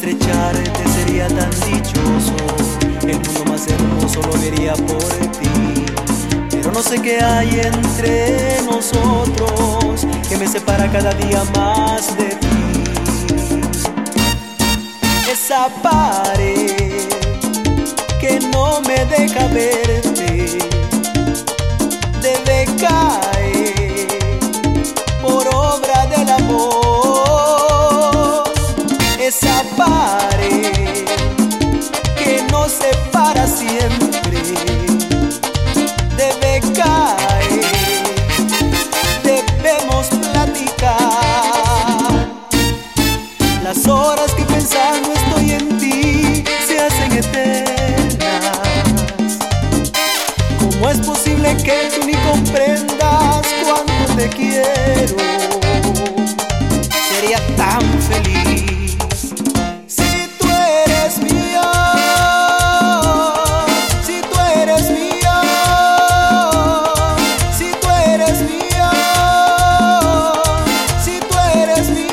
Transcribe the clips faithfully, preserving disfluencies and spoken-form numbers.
estrecharte sería tan dichoso, el mundo más hermoso lo vería por ti. Pero no sé qué hay entre nosotros que me separa cada día más de ti. Esa pared que no me deja verte debe caer por obra del amor. Esa pared que nos separa siempre debe caer. Debemos platicar. Las horas que pensando estoy en ti se hacen eternas. ¿Cómo es posible que tú ni comprendas cuánto te quiero? Sería tan feliz si tú eres mía, si tú eres mía, si tú eres mía, si tú eres mía.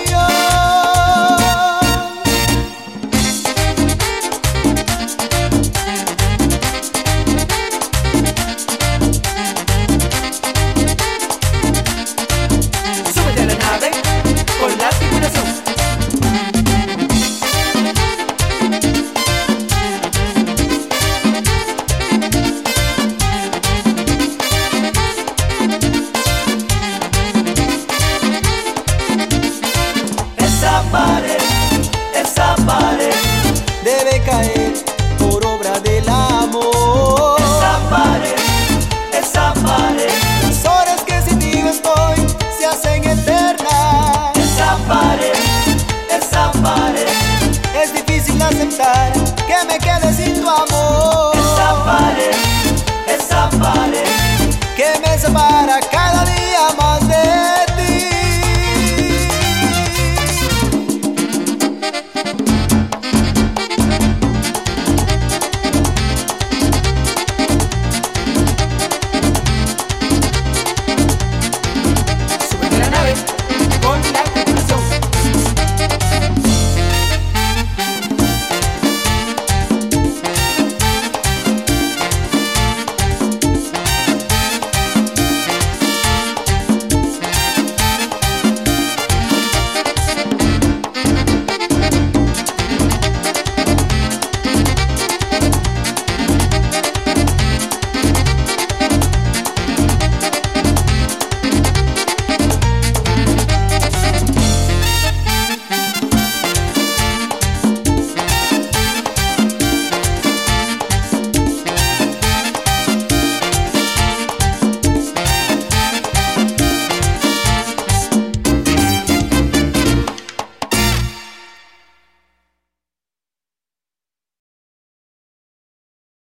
Súbete a la nave con la tripulación. Esa pared, esa pared debe caer por obra del amor. Esa pared, esa pared, las horas que sin ti yo estoy se hacen eternas. Esa pared, esa pared, es difícil aceptar que me quede sin tu amor. Esa pared, esa pared que me separa.